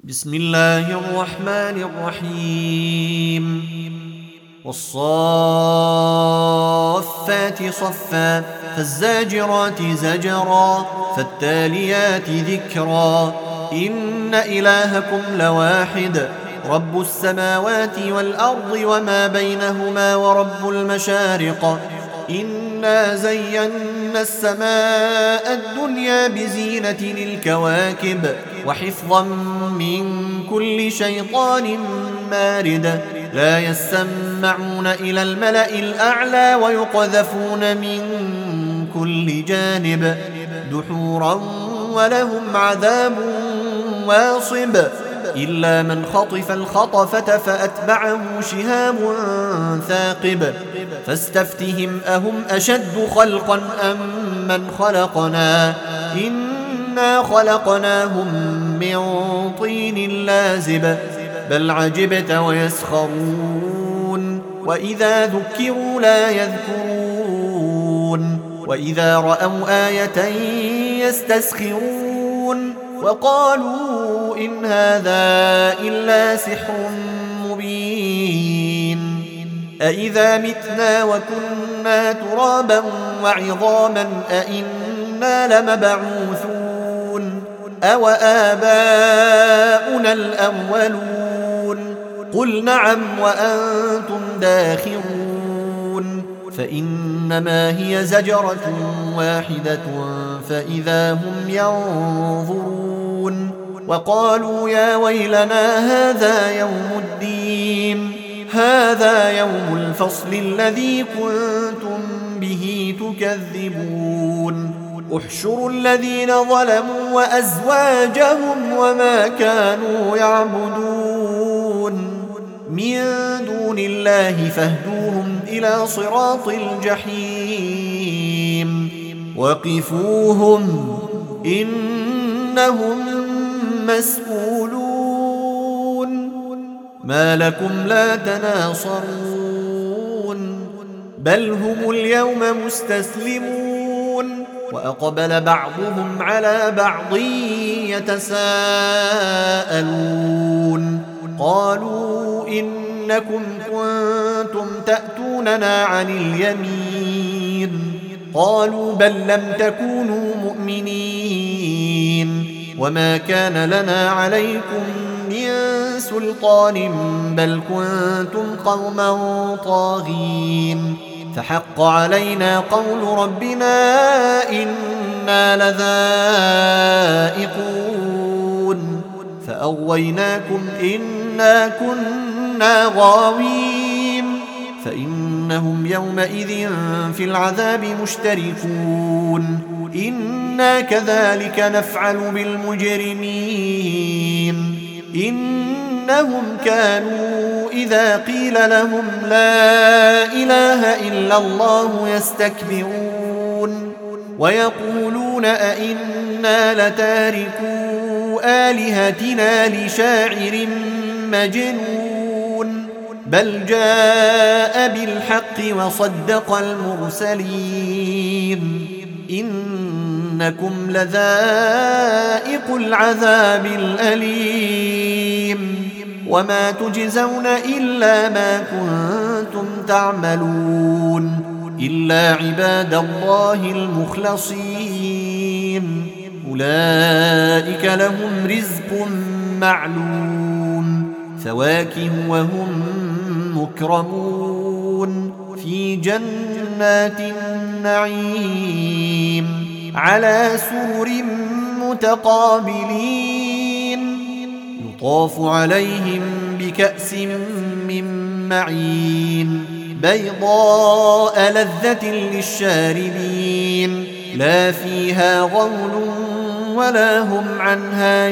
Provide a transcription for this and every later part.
بسم الله الرحمن الرحيم والصافات صفا فالزاجرات زجرا فالتاليات ذكرا إن إلهكم لواحد رب السماوات والأرض وما بينهما ورب المشارق إنا زينا السماء الدنيا بزينة للكواكب وحفظا من كل شيطان مارد لا يسمعون إلى الملأ الأعلى ويقذفون من كل جانب دحورا ولهم عذاب واصب إلا من خطف الخطفة فأتبعه شهاب ثاقب فاستفتهم أهم أشد خلقا أم من خلقنا إنا خلقناهم من طين لازب بل عجبت ويسخرون وإذا ذكروا لا يذكرون وإذا رأوا آية يستسخرون وقالوا إن هذا إلا سحر مبين أإذا متنا وكنا ترابا وعظاما أإنا لمبعوثون أو آباؤنا الأولون قل نعم وأنتم داخرون فإنما هي زجرة واحدة فإذا هم ينظرون وقالوا يا ويلنا هذا يوم الدين هذا يوم الفصل الذي كنتم به تكذبون احشروا الذين ظلموا وأزواجهم وما كانوا يعبدون من دون الله فاهدوهم إلى صراط الجحيم وقفوهم إنهم مسؤولون ما لكم لا تناصرون بل هم اليوم مستسلمون وأقبل بعضهم على بعض يتساءلون قالوا إنكم كنتم تأتوننا عن اليمين قالوا بل لم تكونوا مؤمنين وما كان لنا عليكم من سلطان بل كنتم قوما طاغين فحق علينا قول ربنا إنا لذائقون فأغويناكم إنا كنا غاوين فإنهم يومئذ في العذاب مشتركون إنا كذلك نفعل بالمجرمين إنهم كانوا إذا قيل لهم لا إله إلا الله يستكبرون ويقولون أئنا لتاركو آلهتنا لشاعر مجنون بل جاء بالحق وصدق المرسلين إنكم لذائق العذاب الأليم وما تجزون إلا ما كنتم تعملون إلا عباد الله المخلصين أولئك لهم رزق معلوم فواكه وهم مكرمون في جنات النعيم على سرر متقابلين يطاف عليهم بكأس من معين بيضاء لذة للشاربين لا فيها غول ولا هم عنها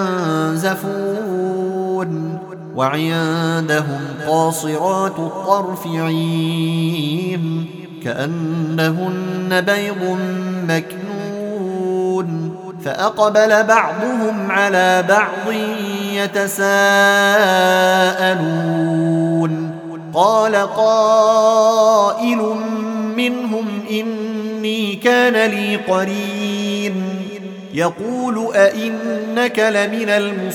ينزفون وعندهم قاصرات الطرف عين كأنهن بيض مكنون فأقبل بعضهم على بعض يتساءلون قال قائل منهم إني كان لي قرين يقول أئنك لمن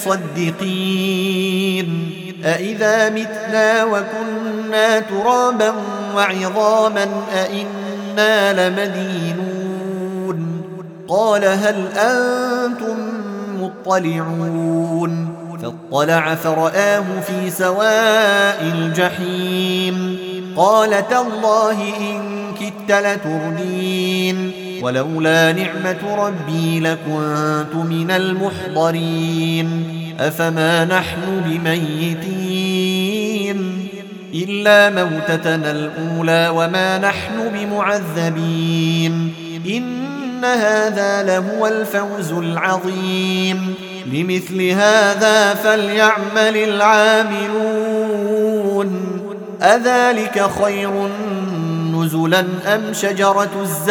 المصدقين أئذا متنا وكنا ترابا وعظاما أئنا لمدينون قال هل أنتم مطلعون فاطلع فرآه في سواء الجحيم قال تالله إن كدت لتردين ولولا نعمة ربي لكنت من المحضرين أفما نحن بميتين إلا موتتنا الأولى وما نحن بمعذبين إن هذا لهو الفوز العظيم لمثل هذا فليعمل العاملون أذلك خير نزلا أم شجرة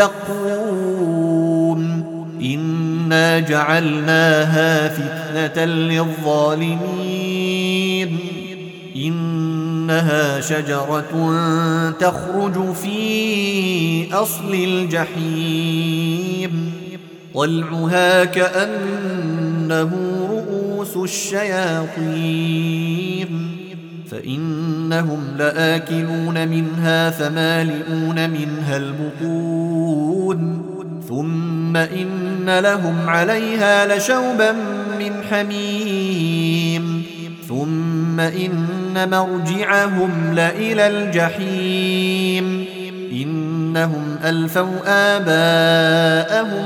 الزقوم إنا جعلناها فتنة للظالمين إنها شجرة تخرج في أصل الجحيم طلعها كأنه رؤوس الشياطين فإنهم لآكلون منها فمالئون منها البطون ثم إن لهم عليها لشوبا من حميم ثم إن مرجعهم لإلى الجحيم إنهم ألفوا آباءهم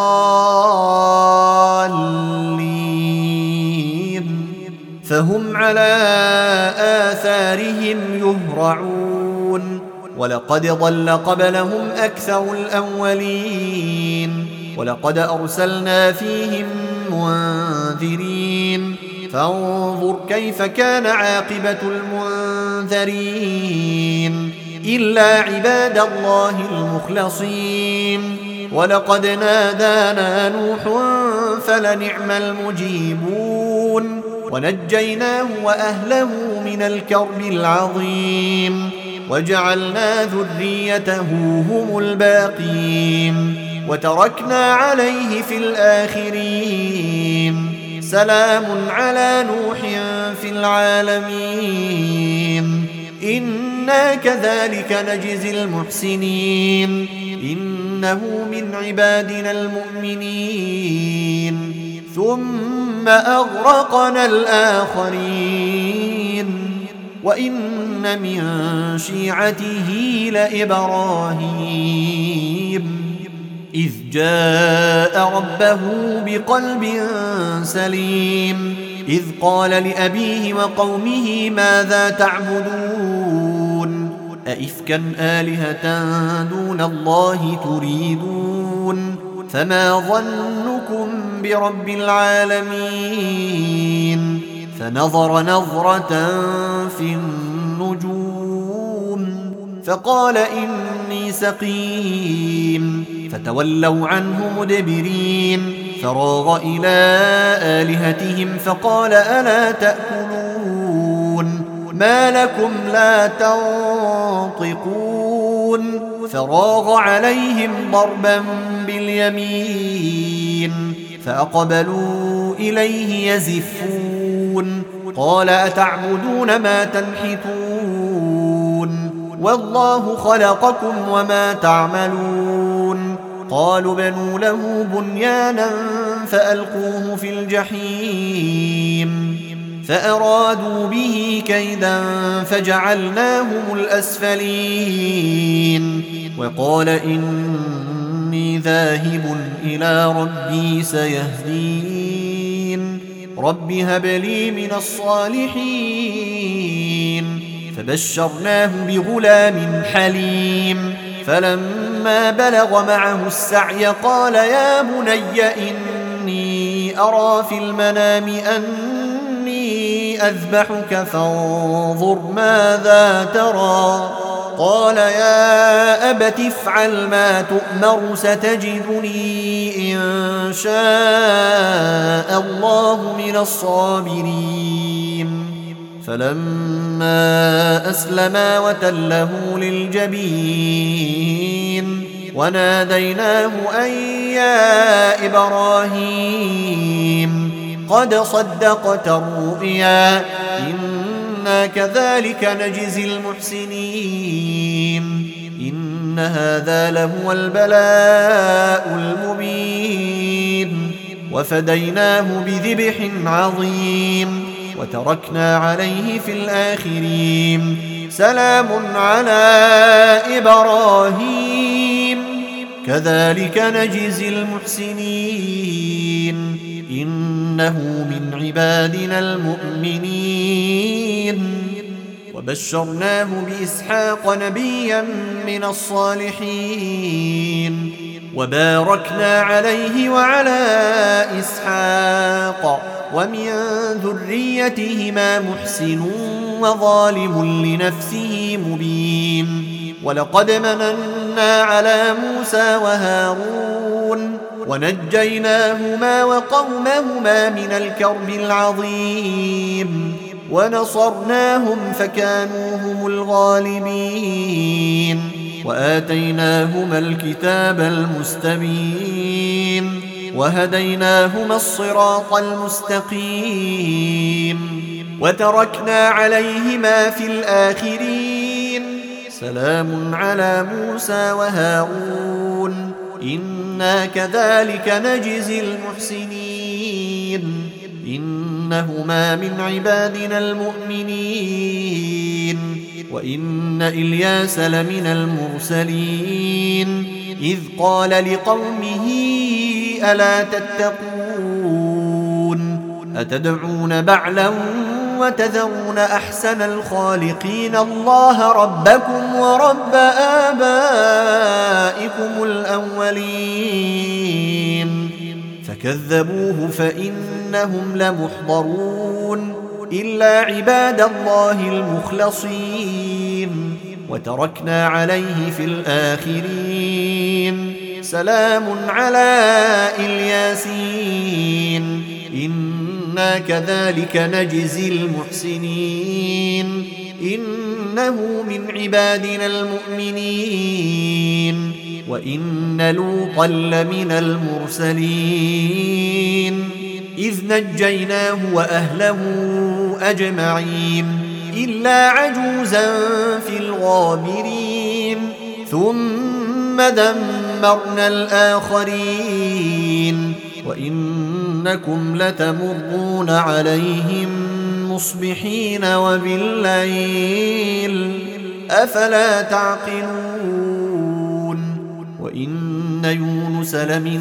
ضالين فهم على آثارهم يهرعون ولقد ضل قبلهم أكثر الأولين ولقد أرسلنا فيهم منذرين فانظر كيف كان عاقبة المنذرين إلا عباد الله المخلصين ولقد نادانا نوح فلنعم المجيبون ونجيناه وأهله من الكرب العظيم وجعلنا ذريته هم الباقين وتركنا عليه في الآخرين سلام على نوح في العالمين إنا كذلك نجزي المحسنين إنه من عبادنا المؤمنين ثم أغرقنا الآخرين وإن من شيعته لإبراهيم إذ جاء ربه بقلب سليم إذ قال لأبيه وقومه ماذا تعبدون أئفكا آلهة دون الله تريدون فما ظنكم برب العالمين فنظر نظرة في النجوم فقال إني سقيم فتولوا عنه مدبرين فراغ إلى آلهتهم فقال ألا تأكلون ما لكم لا تنطقون فراغ عليهم ضربا باليمين فأقبلوا إليه يزفون قال أتعبدون ما تنحتون والله خلقكم وما تعملون قالوا بنوا له بنيانا فألقوه في الجحيم فأرادوا به كيدا فجعلناهم الأسفلين وقال إني ذاهب إلى ربي سيهدين رب هب لي من الصالحين فبشرناه بغلام حليم فلما بلغ معه السعي قال يا بني إني أرى في المنام أني أذبحك فانظر ماذا ترى قال يا أبت افعل ما تؤمر ستجدني إن شاء الله من الصابرين فلما أسلما وتله للجبين وناديناه أن يا إبراهيم قد صدقت الرؤيا إنا كذلك نجزي المحسنين إن هذا لهو البلاء المبين وفديناه بذبح عظيم وتركنا عليه في الآخرين سلام على إبراهيم كذلك نجزي المحسنين إنه من عبادنا المؤمنين وبشرناه بإسحاق نبيا من الصالحين وباركنا عليه وعلى إسحاق ومن ذريتهما محسن وظالم لنفسه مبين ولقد مننا على موسى وهارون ونجيناهما وقومهما من الكرب العظيم ونصرناهم فكانوا هم الغالبين وآتيناهما الكتاب المستبين وهديناهما الصراط المستقيم وتركنا عليهما في الآخرين سلام على موسى وهارون إنا كذلك نجزي المحسنين إنهما من عبادنا المؤمنين وإن إلياس لمن المرسلين إذ قال لقومه ألا تتقون أتدعون بعلا وتذرون أحسن الخالقين الله ربكم ورب آبائكم الأولين فكذبوه فإنهم لمحضرون إلا عباد الله المخلصين وتركنا عليه في الآخرين سلام على الياسين إنا كذلك نجزي المحسنين إنه من عبادنا المؤمنين وإن لوطا لمن المرسلين إذ نجيناه وأهله أجمعين إلا عجوزا في الغابرين ثم دمرنا الآخرين وإنكم لتمرون عليهم مصبحين وبالليل أفلا تعقلون وإن يونس لمن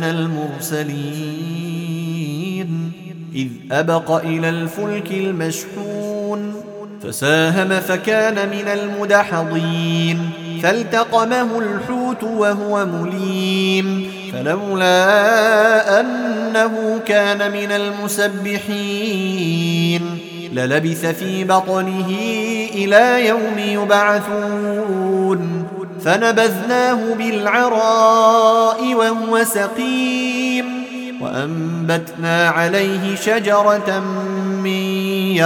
المرسلين إذ أبق إلى الفلك المشحون فساهم فكان من المدحضين فالتقمه الحوت وهو مليم فلولا أنه كان من المسبحين للبث في بطنه إلى يوم يبعثون فنبذناه بالعراء وهو سقيم وأنبتنا عليه شجرة من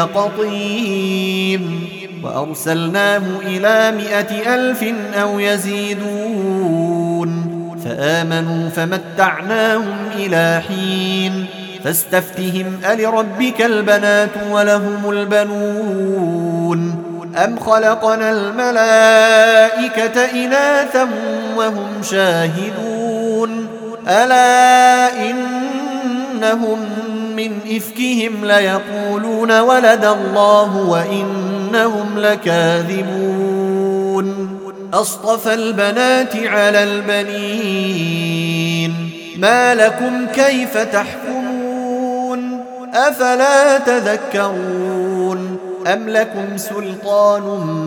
يقطين وأرسلناه إلى 100,000 أو يزيدون فآمنوا فمتعناهم إلى حين فاستفتهم ألربك البنات ولهم البنون أم خلقنا الملائكة إناثا وهم شاهدون ألا إنهم من إفكهم ليقولون ولد الله وإنهم لكاذبون أصطفى البنات على البنين ما لكم كيف تحكمون أفلا تذكرون أم لكم سلطان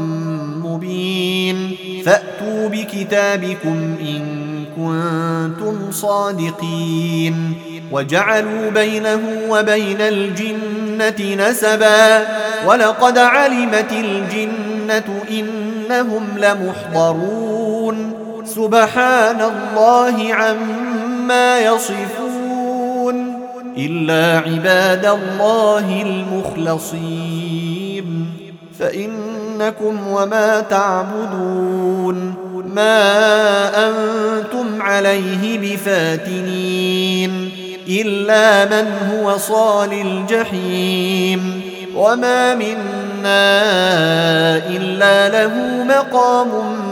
مبين فأتوا بكتابكم إن كنتم صادقين وجعلوا بينه وبين الجنة نسبا ولقد علمت الجنة إنهم لمحضرون سبحان الله عما يصفون إلا عباد الله المخلصين فإنكم وما تعبدون ما أنتم عليه بفاتنين إلا من هو صال الجحيم وما منا إلا له مقام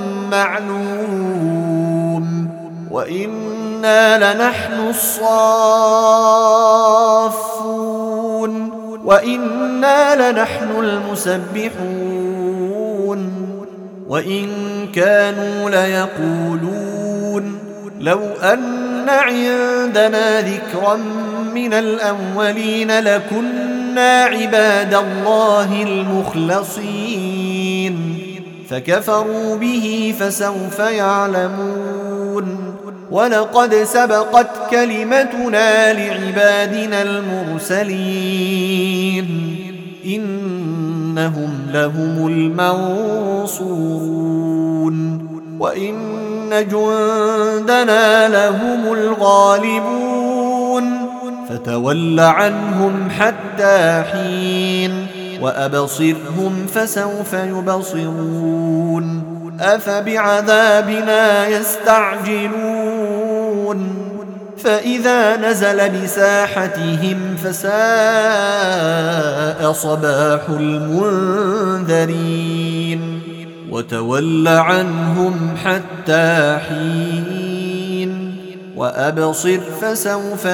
معلوم وإنا لنحن الصافون وإنا لنحن المسبحون وإن كانوا ليقولون لو أن عندنا ذكرا من الأولين لكنا عباد الله المخلصين فكفروا به فسوف يعلمون ولقد سبقت كلمتنا لعبادنا المرسلين إنهم لهم المنصورون وإن جندنا لهم الغالبون فتول عنهم حتى حين وأبصرهم فسوف يبصرون أفبعذابنا يستعجلون فإذا نزل بساحتهم فساء صباح المنذرين وتول عنهم حتى حين وأبصر فسوف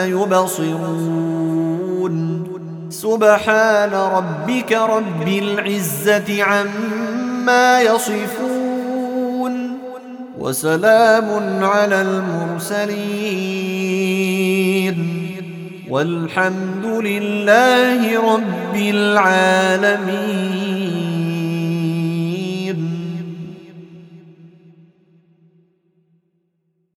يبصرون سبحان ربك رب العزة عما يصفون وسلام على المرسلين والحمد لله رب العالمين.